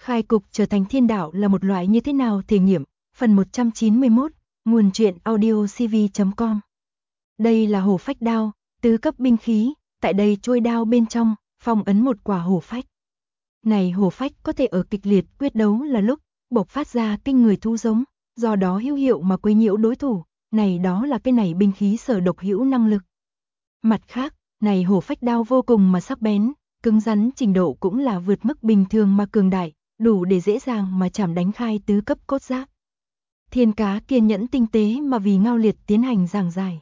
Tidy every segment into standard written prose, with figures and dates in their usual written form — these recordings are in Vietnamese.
Khai cục trở thành thiên đạo là một loại như thế nào thể nghiệm, phần 191, nguồn truyện audio cv.com. Đây là hổ phách đao, tứ cấp binh khí, tại đây chuôi đao bên trong, phong ấn một quả hổ phách. Này hổ phách có thể ở kịch liệt quyết đấu là lúc, bộc phát ra kinh người thú giống, do đó hữu hiệu mà quấy nhiễu đối thủ, này đó là cái này binh khí sở độc hữu năng lực. Mặt khác, này hổ phách đao vô cùng mà sắc bén, cứng rắn trình độ cũng là vượt mức bình thường mà cường đại, đủ để dễ dàng mà chảm đánh khai tứ cấp cốt giáp. Thiên Cá kiên nhẫn tinh tế mà vì Ngao Liệt tiến hành giảng giải.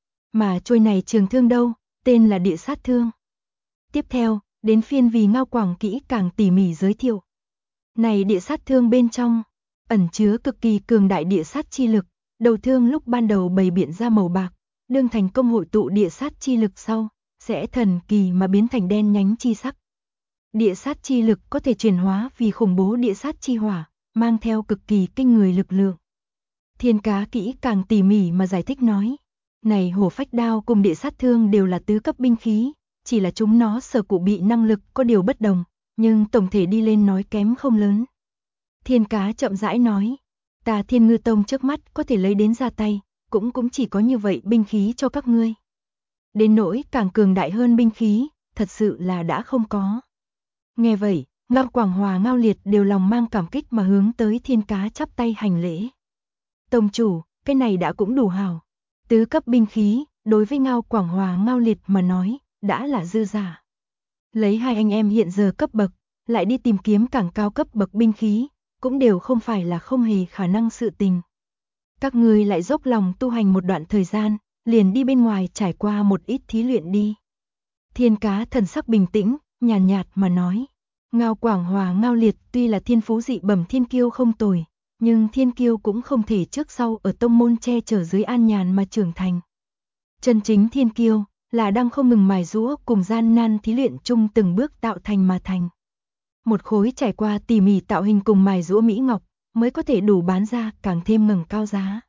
Mà trôi này trường thương đâu, tên là địa sát thương. Tiếp theo, đến phiên vì Ngao Quảng kỹ càng tỉ mỉ giới thiệu. Này địa sát thương bên trong, ẩn chứa cực kỳ cường đại địa sát chi lực, đầu thương lúc ban đầu bày biện ra màu bạc, đương thành công hội tụ địa sát chi lực sau, sẽ thần kỳ mà biến thành đen nhánh chi sắc. Địa sát chi lực có thể chuyển hóa vì khủng bố địa sát chi hỏa, mang theo cực kỳ kinh người lực lượng. Thiên Cá kỹ càng tỉ mỉ mà giải thích nói, này hổ phách đao cùng địa sát thương đều là tứ cấp binh khí, chỉ là chúng nó sở cụ bị năng lực có điều bất đồng, nhưng tổng thể đi lên nói kém không lớn. Thiên Cá chậm rãi nói, ta Thiên Ngư Tông trước mắt có thể lấy đến ra tay, cũng chỉ có như vậy binh khí cho các ngươi. Đến nỗi càng cường đại hơn binh khí, thật sự là đã không có. Nghe vậy, Ngao Quảng Hòa Ngao Liệt đều lòng mang cảm kích mà hướng tới Thiên Cá chắp tay hành lễ. Tông chủ, cái này đã cũng đủ hào. Tứ cấp binh khí, đối với Ngao Quảng Hòa Ngao Liệt mà nói, đã là dư giả. Lấy hai anh em hiện giờ cấp bậc, lại đi tìm kiếm càng cao cấp bậc binh khí, cũng đều không phải là không hề khả năng sự tình. Các ngươi lại dốc lòng tu hành một đoạn thời gian, liền đi bên ngoài trải qua một ít thí luyện đi. Thiên Cá thần sắc bình tĩnh, nhàn nhạt mà nói. Ngao Quảng Hòa Ngao Liệt tuy là thiên phú dị bẩm thiên kiêu không tồi, nhưng thiên kiêu cũng không thể trước sau ở tông môn che chở dưới an nhàn mà trưởng thành. Chân chính thiên kiêu là đang không ngừng mài giũa cùng gian nan thí luyện chung từng bước tạo thành mà thành. Một khối trải qua tỉ mỉ tạo hình cùng mài giũa mỹ ngọc mới có thể đủ bán ra càng thêm ngẩng cao giá.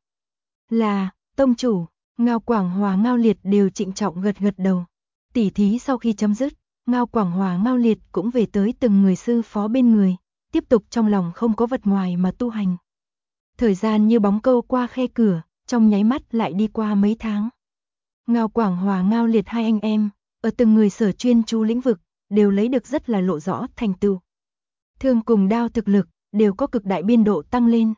Là, tông chủ, Ngao Quảng Hòa Ngao Liệt đều trịnh trọng gật gật đầu. Tỉ thí sau khi chấm dứt, Ngao Quảng Hòa Ngao Liệt cũng về tới từng người sư phó bên người, tiếp tục trong lòng không có vật ngoài mà tu hành. Thời gian như bóng câu qua khe cửa, trong nháy mắt lại đi qua mấy tháng. Ngao Quảng Hòa Ngao Liệt hai anh em, ở từng người sở chuyên chú lĩnh vực, đều lấy được rất là lộ rõ thành tựu. Thương cùng đao thực lực, đều có cực đại biên độ tăng lên.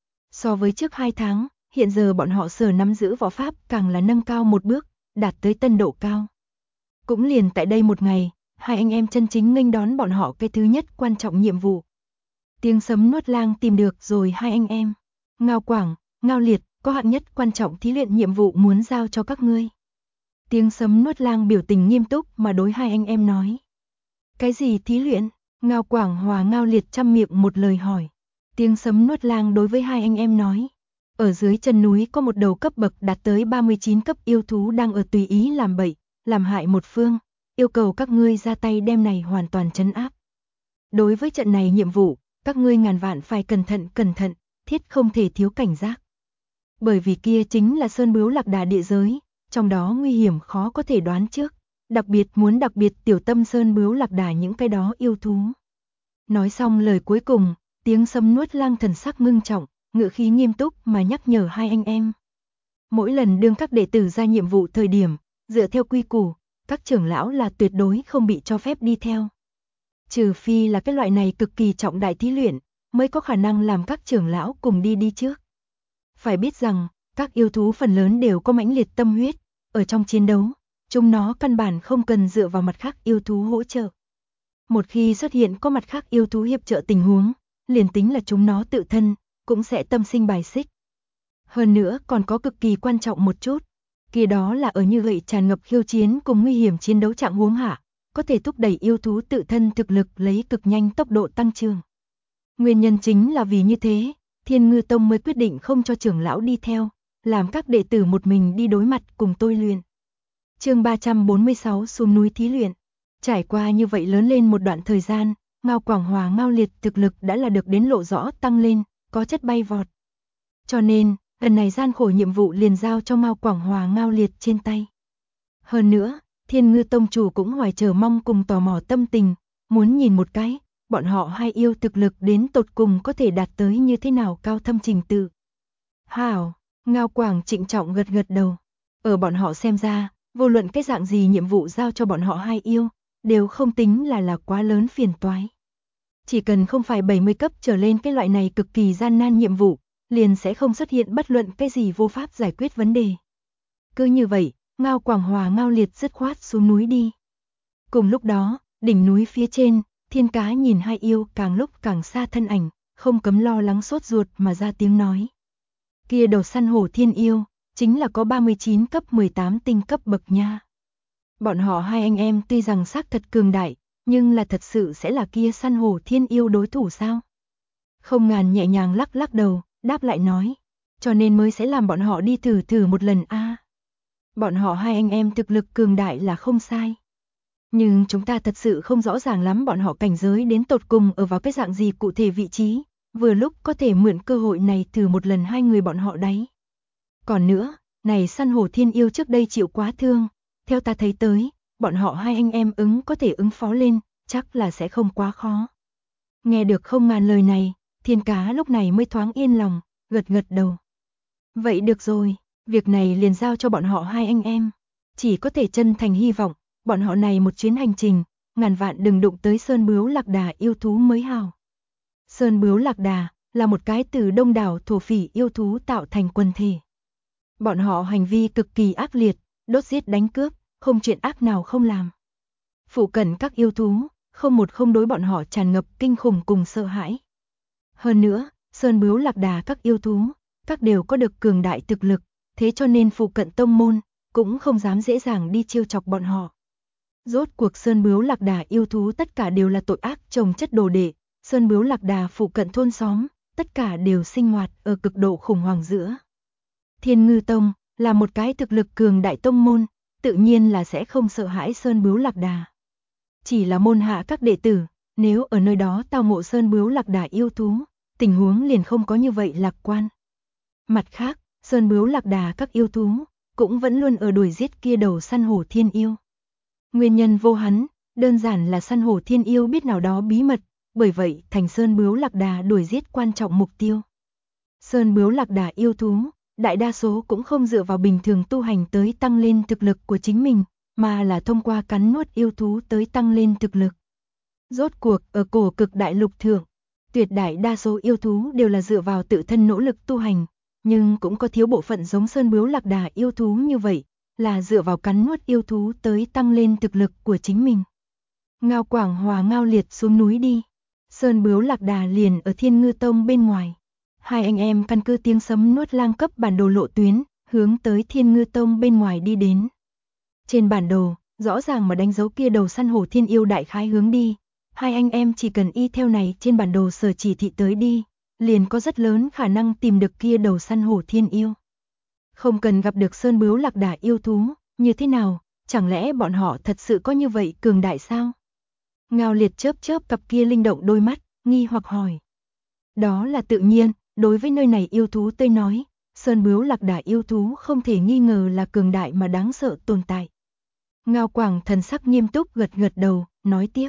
So với trước 2 tháng, hiện giờ bọn họ sở nắm giữ võ pháp càng là nâng cao một bước, đạt tới tân độ cao. Cũng liền tại đây một ngày, hai anh em chân chính nghênh đón bọn họ cái thứ nhất quan trọng nhiệm vụ. Tiếng sấm nuốt lang tìm được rồi hai anh em. Ngao Quảng, Ngao Liệt, có hạng nhất quan trọng thí luyện nhiệm vụ muốn giao cho các ngươi. Tiếng sấm nuốt lang biểu tình nghiêm túc mà đối hai anh em nói. Cái gì thí luyện? Ngao Quảng Hòa Ngao Liệt chăm miệng một lời hỏi. Tiếng sấm nuốt lang đối với hai anh em nói. Ở dưới chân núi có một đầu cấp bậc đạt tới 39 cấp yêu thú đang ở tùy ý làm bậy, làm hại một phương, yêu cầu các ngươi ra tay đem này hoàn toàn trấn áp. Đối với trận này nhiệm vụ, các ngươi ngàn vạn phải cẩn thận, thiết không thể thiếu cảnh giác. Bởi vì kia chính là Sơn Bướu Lạc Đà địa giới, trong đó nguy hiểm khó có thể đoán trước, đặc biệt tiểu tâm Sơn Bướu Lạc Đà những cái đó yêu thú. Nói xong lời cuối cùng, tiếng sấm nuốt lang thần sắc ngưng trọng, ngữ khí nghiêm túc mà nhắc nhở hai anh em. Mỗi lần đương các đệ tử ra nhiệm vụ thời điểm, dựa theo quy củ, các trưởng lão là tuyệt đối không bị cho phép đi theo. Trừ phi là cái loại này cực kỳ trọng đại thí luyện, mới có khả năng làm các trưởng lão cùng đi trước. Phải biết rằng, các yêu thú phần lớn đều có mãnh liệt tâm huyết, ở trong chiến đấu, chúng nó căn bản không cần dựa vào mặt khác yêu thú hỗ trợ. Một khi xuất hiện có mặt khác yêu thú hiệp trợ tình huống, liền tính là chúng nó tự thân, cũng sẽ tâm sinh bài xích. Hơn nữa còn có cực kỳ quan trọng một chút, kia đó là ở như vậy tràn ngập khiêu chiến cùng nguy hiểm chiến đấu trạng huống hạ, có thể thúc đẩy yêu thú tự thân thực lực lấy cực nhanh tốc độ tăng trưởng. Nguyên nhân chính là vì như thế, Thiên Ngư Tông mới quyết định không cho trưởng lão đi theo, làm các đệ tử một mình đi đối mặt cùng tôi luyện. Chương 346 xuống núi thí luyện. Trải qua như vậy lớn lên một đoạn thời gian, Ngao Quảng Hòa Ngao Liệt thực lực đã là được đến lộ rõ tăng lên, có chất bay vọt. Cho nên, lần này gian khổ nhiệm vụ liền giao cho Ngao Quảng Hòa Ngao Liệt trên tay. Hơn nữa, Thiên Ngư Tông chủ cũng hoài chờ mong cùng tò mò tâm tình, muốn nhìn một cái, bọn họ hai yêu thực lực đến tột cùng có thể đạt tới như thế nào cao thâm trình tự. Hảo, Ngao Quảng trịnh trọng gật gật đầu. Ở bọn họ xem ra, vô luận cái dạng gì nhiệm vụ giao cho bọn họ hai yêu, đều không tính là quá lớn phiền toái. Chỉ cần không phải 70 cấp trở lên cái loại này cực kỳ gian nan nhiệm vụ, liền sẽ không xuất hiện bất luận cái gì vô pháp giải quyết vấn đề. Cứ như vậy, Ngao Quảng hòa Ngao Liệt dứt khoát xuống núi đi. Cùng lúc đó, đỉnh núi phía trên, Thiên Cá nhìn hai yêu càng lúc càng xa thân ảnh, không cấm lo lắng sốt ruột mà ra tiếng nói. Kia đầu săn hổ thiên yêu, chính là có 39 cấp 18 tinh cấp bậc nha. Bọn họ hai anh em tuy rằng xác thật cường đại, nhưng là thật sự sẽ là kia săn hổ thiên yêu đối thủ sao? Không Ngàn nhẹ nhàng lắc lắc đầu, đáp lại nói, cho nên mới sẽ làm bọn họ đi thử một lần a. Bọn họ hai anh em thực lực cường đại là không sai. Nhưng chúng ta thật sự không rõ ràng lắm bọn họ cảnh giới đến tột cùng ở vào cái dạng gì cụ thể vị trí, vừa lúc có thể mượn cơ hội này thử một lần hai người bọn họ đấy. Còn nữa, này săn hổ thiên yêu trước đây chịu quá thương, theo ta thấy tới, bọn họ hai anh em có thể ứng phó lên, chắc là sẽ không quá khó. Nghe được Không Ngàn lời này, Thiên Cá lúc này mới thoáng yên lòng, gật gật đầu. Vậy được rồi, việc này liền giao cho bọn họ hai anh em. Chỉ có thể chân thành hy vọng, bọn họ này một chuyến hành trình, ngàn vạn đừng đụng tới Sơn Bướu Lạc Đà yêu thú mới hào. Sơn Bướu Lạc Đà là một cái từ đông đảo thổ phỉ yêu thú tạo thành quần thể. Bọn họ hành vi cực kỳ ác liệt, đốt giết đánh cướp, không chuyện ác nào không làm. Phụ cận các yêu thú, không một không đối bọn họ tràn ngập kinh khủng cùng sợ hãi. Hơn nữa, Sơn Bướu Lạc Đà các yêu thú, các đều có được cường đại thực lực, thế cho nên phụ cận tông môn, cũng không dám dễ dàng đi trêu chọc bọn họ. Rốt cuộc Sơn Bướu Lạc Đà yêu thú tất cả đều là tội ác chồng chất đồ đệ, Sơn Bướu Lạc Đà phụ cận thôn xóm, tất cả đều sinh hoạt ở cực độ khủng hoảng giữa. Thiên Ngư Tông là một cái thực lực cường đại tông môn, tự nhiên là sẽ không sợ hãi Sơn Bướu Lạc Đà. Chỉ là môn hạ các đệ tử, nếu ở nơi đó tao ngộ Sơn Bướu Lạc Đà yêu thú, tình huống liền không có như vậy lạc quan. Mặt khác, Sơn Bướu Lạc Đà các yêu thú, cũng vẫn luôn ở đuổi giết kia đầu săn hổ thiên yêu. Nguyên nhân vô hắn, đơn giản là săn hổ thiên yêu biết nào đó bí mật, bởi vậy thành Sơn Bướu Lạc Đà đuổi giết quan trọng mục tiêu. Sơn Bướu Lạc Đà yêu thú, đại đa số cũng không dựa vào bình thường tu hành tới tăng lên thực lực của chính mình, mà là thông qua cắn nuốt yêu thú tới tăng lên thực lực. Rốt cuộc ở cổ cực đại lục thượng, tuyệt đại đa số yêu thú đều là dựa vào tự thân nỗ lực tu hành, nhưng cũng có thiếu bộ phận giống Sơn Bướu Lạc Đà yêu thú như vậy, là dựa vào cắn nuốt yêu thú tới tăng lên thực lực của chính mình. Ngao Quảng hòa Ngao Liệt xuống núi đi, Sơn Bướu Lạc Đà liền ở Thiên Ngư Tông bên ngoài. Hai anh em căn cứ tiếng sấm nuốt lang cấp bản đồ lộ tuyến, hướng tới Thiên Ngư Tông bên ngoài đi đến. Trên bản đồ, rõ ràng mà đánh dấu kia đầu săn hổ thiên yêu đại khái hướng đi. Hai anh em chỉ cần y theo này trên bản đồ sở chỉ thị tới đi, liền có rất lớn khả năng tìm được kia đầu săn hổ thiên yêu. Không cần gặp được Sơn Bướu Lạc Đà yêu thú, như thế nào, chẳng lẽ bọn họ thật sự có như vậy cường đại sao? Ngao Liệt chớp chớp cặp kia linh động đôi mắt, nghi hoặc hỏi. Đó là tự nhiên, đối với nơi này yêu thú tôi nói, Sơn Bướu Lạc Đà yêu thú không thể nghi ngờ là cường đại mà đáng sợ tồn tại. Ngao Quảng thần sắc nghiêm túc gật gật đầu, nói tiếp.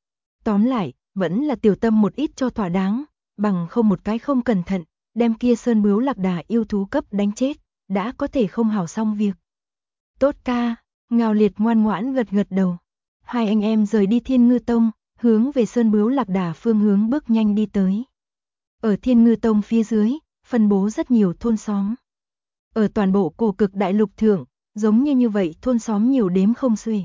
Tóm lại, vẫn là tiểu tâm một ít cho thỏa đáng, bằng không một cái không cẩn thận, đem kia Sơn Bướu Lạc Đà yêu thú cấp đánh chết, đã có thể không hảo xong việc. Tốt ca, Ngao Liệt ngoan ngoãn gật gật đầu. Hai anh em rời đi Thiên Ngư Tông, hướng về Sơn Bướu Lạc Đà phương hướng bước nhanh đi tới. Ở Thiên Ngư Tông phía dưới, phân bố rất nhiều thôn xóm. Ở toàn bộ cổ cực đại lục thượng, giống như vậy thôn xóm nhiều đếm không xuể.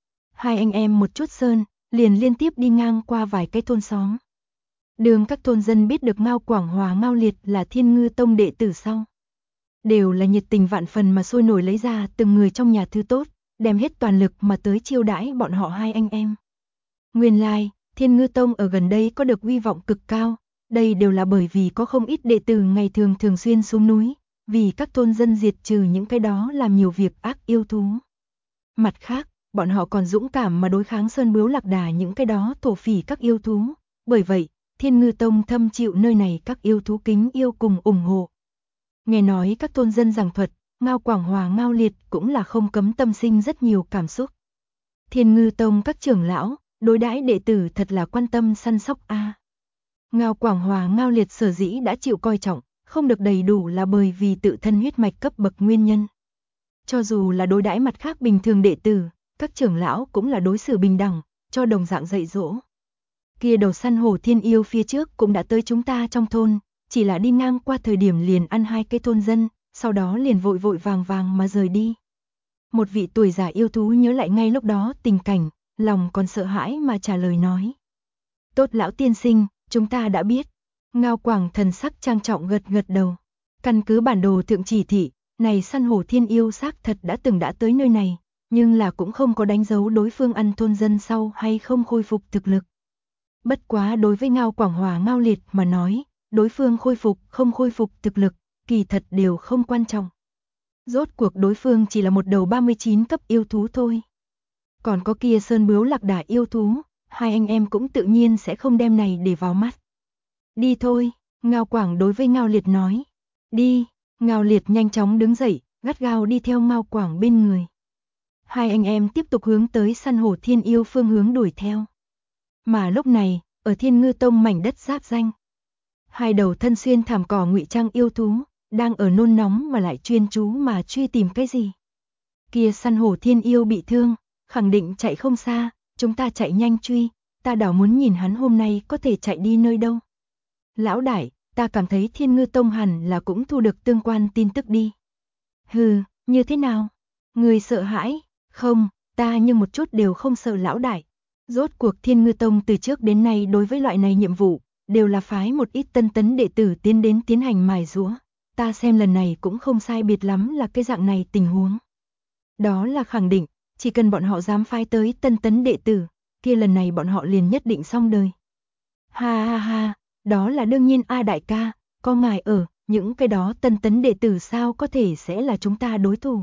Hai anh em một chút sơn, liền liên tiếp đi ngang qua vài cái thôn xóm. Đường các thôn dân biết được Ngao Quảng hòa Ngao Liệt là Thiên Ngư Tông đệ tử sau, đều là nhiệt tình vạn phần mà sôi nổi lấy ra từng người trong nhà thứ tốt, đem hết toàn lực mà tới chiêu đãi bọn họ hai anh em. Nguyên lai, Thiên Ngư Tông ở gần đây có được uy vọng cực cao, đây đều là bởi vì có không ít đệ tử ngày thường xuyên xuống núi, vì các thôn dân diệt trừ những cái đó làm nhiều việc ác yêu thú. Mặt khác, bọn họ còn dũng cảm mà đối kháng Sơn Bướu Lạc Đà những cái đó thổ phỉ các yêu thú, bởi vậy, Thiên Ngư Tông thâm chịu nơi này các yêu thú kính yêu cùng ủng hộ. Nghe nói các thôn dân giảng thuật, Ngao Quảng hòa Ngao Liệt cũng là không cấm tâm sinh rất nhiều cảm xúc. Thiên Ngư Tông các trưởng lão, đối đãi đệ tử thật là quan tâm săn sóc a. Ngao Quảng Hòa Ngao Liệt sở dĩ đã chịu coi trọng, không được đầy đủ là bởi vì tự thân huyết mạch cấp bậc nguyên nhân. Cho dù là đối đãi mặt khác bình thường đệ tử, các trưởng lão cũng là đối xử bình đẳng, cho đồng dạng dạy dỗ. Kia đầu săn hổ thiên yêu phía trước cũng đã tới chúng ta trong thôn, chỉ là đi ngang qua thời điểm liền ăn 2 cái thôn dân, sau đó liền vội vội vàng vàng mà rời đi. Một vị tuổi già yêu thú nhớ lại ngay lúc đó tình cảnh, lòng còn sợ hãi mà trả lời nói. Tốt lão tiên sinh, chúng ta đã biết. Ngao Quảng thần sắc trang trọng gật gật đầu. Căn cứ bản đồ thượng chỉ thị, này săn hổ thiên yêu xác thật đã tới nơi này, nhưng là cũng không có đánh dấu đối phương ăn thôn dân sau hay không khôi phục thực lực. Bất quá đối với Ngao Quảng Hòa Ngao Liệt mà nói, đối phương khôi phục không khôi phục thực lực, kỳ thật đều không quan trọng. Rốt cuộc đối phương chỉ là một đầu 39 cấp yêu thú thôi. Còn có kia sơn bướu lạc đà yêu thú, hai anh em cũng tự nhiên sẽ không đem này để vào mắt. Đi thôi, Ngao Quảng đối với Ngao Liệt nói. Đi, Ngao Liệt nhanh chóng đứng dậy, gắt gao đi theo Ngao Quảng bên người. Hai anh em tiếp tục hướng tới săn hổ thiên yêu phương hướng đuổi theo. Mà lúc này, ở Thiên Ngư Tông mảnh đất giáp danh, hai đầu thân xuyên thảm cỏ ngụy trang yêu thú, đang ở nôn nóng mà lại chuyên chú mà truy tìm cái gì. Kia săn hổ thiên yêu bị thương, khẳng định chạy không xa, chúng ta chạy nhanh truy, ta đảo muốn nhìn hắn hôm nay có thể chạy đi nơi đâu. Lão đại, ta cảm thấy Thiên Ngư Tông hẳn là cũng thu được tương quan tin tức đi. Hừ, như thế nào? Người sợ hãi? Không, ta nhưng một chút đều không sợ lão đại. Rốt cuộc Thiên Ngư Tông từ trước đến nay đối với loại này nhiệm vụ, đều là phái một ít tân tấn đệ tử tiến đến tiến hành mài giũa. Ta xem lần này cũng không sai biệt lắm là cái dạng này tình huống. Đó là khẳng định, chỉ cần bọn họ dám phái tới tân tấn đệ tử, kia lần này bọn họ liền nhất định xong đời. Ha ha ha, đó là đương nhiên a đại ca, có ngài ở, những cái đó tân tấn đệ tử sao có thể sẽ là chúng ta đối thủ.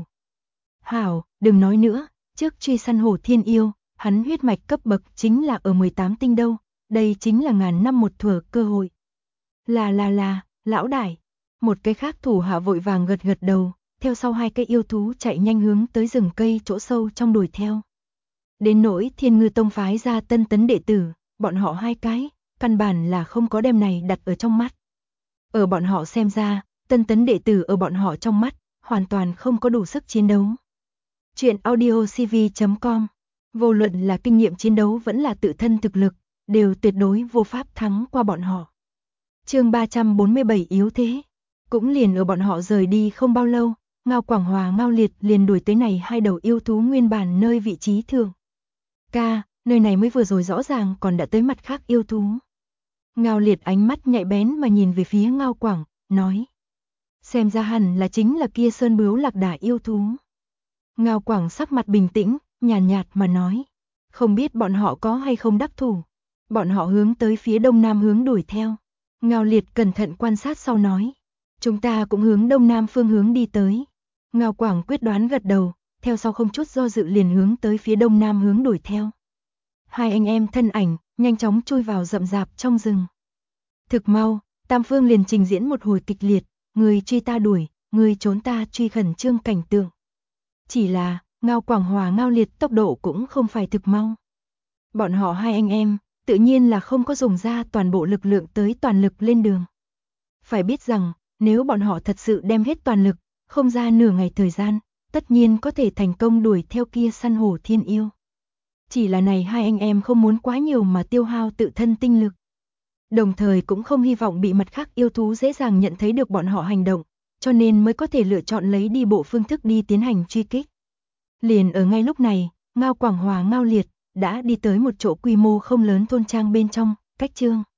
Hảo, đừng nói nữa, trước truy săn hổ thiên yêu, hắn huyết mạch cấp bậc chính là ở 18 tinh đâu, đây chính là ngàn năm một thuở cơ hội. Là, lão đại. Một cái khác thủ hạ vội vàng gật gật đầu, theo sau hai cái yêu thú chạy nhanh hướng tới rừng cây chỗ sâu trong đuổi theo. Đến nỗi Thiên Ngư Tông phái ra tân tấn đệ tử, bọn họ hai cái, căn bản là không có đem này đặt ở trong mắt. Ở bọn họ xem ra, tân tấn đệ tử ở bọn họ trong mắt, hoàn toàn không có đủ sức chiến đấu. Chuyện audiocv.com, vô luận là kinh nghiệm chiến đấu vẫn là tự thân thực lực, đều tuyệt đối vô pháp thắng qua bọn họ. Chương 347 yếu thế. Cũng liền ở bọn họ rời đi không bao lâu, Ngao Quảng Hòa Ngao Liệt liền đuổi tới này hai đầu yêu thú nguyên bản nơi vị trí thường. Ca, nơi này mới vừa rồi rõ ràng còn đã tới mặt khác yêu thú. Ngao Liệt ánh mắt nhạy bén mà nhìn về phía Ngao Quảng, nói. Xem ra hẳn là chính là kia sơn bướu lạc đà yêu thú. Ngao Quảng sắc mặt bình tĩnh, nhàn nhạt mà nói. Không biết bọn họ có hay không đắc thủ. Bọn họ hướng tới phía đông nam hướng đuổi theo. Ngao Liệt cẩn thận quan sát sau nói. Chúng ta cũng hướng đông nam phương hướng đi tới. Ngao Quảng quyết đoán gật đầu, theo sau không chút do dự liền hướng tới phía đông nam hướng đuổi theo. Hai anh em thân ảnh, nhanh chóng chui vào rậm rạp trong rừng. Thực mau, tam phương liền trình diễn một hồi kịch liệt, người truy ta đuổi, người trốn ta truy khẩn trương cảnh tượng. Chỉ là, Ngao Quảng Hòa Ngao Liệt tốc độ cũng không phải thực mau. Bọn họ hai anh em, tự nhiên là không có dùng ra toàn bộ lực lượng tới toàn lực lên đường. Phải biết rằng, nếu bọn họ thật sự đem hết toàn lực, không ra nửa ngày thời gian, tất nhiên có thể thành công đuổi theo kia săn hổ thiên yêu. Chỉ là này hai anh em không muốn quá nhiều mà tiêu hao tự thân tinh lực. Đồng thời cũng không hy vọng bị mặt khác yêu thú dễ dàng nhận thấy được bọn họ hành động, cho nên mới có thể lựa chọn lấy đi bộ phương thức đi tiến hành truy kích. Liền ở ngay lúc này, Ngao Quảng Hòa Ngao Liệt đã đi tới một chỗ quy mô không lớn thôn trang bên trong, cách Trương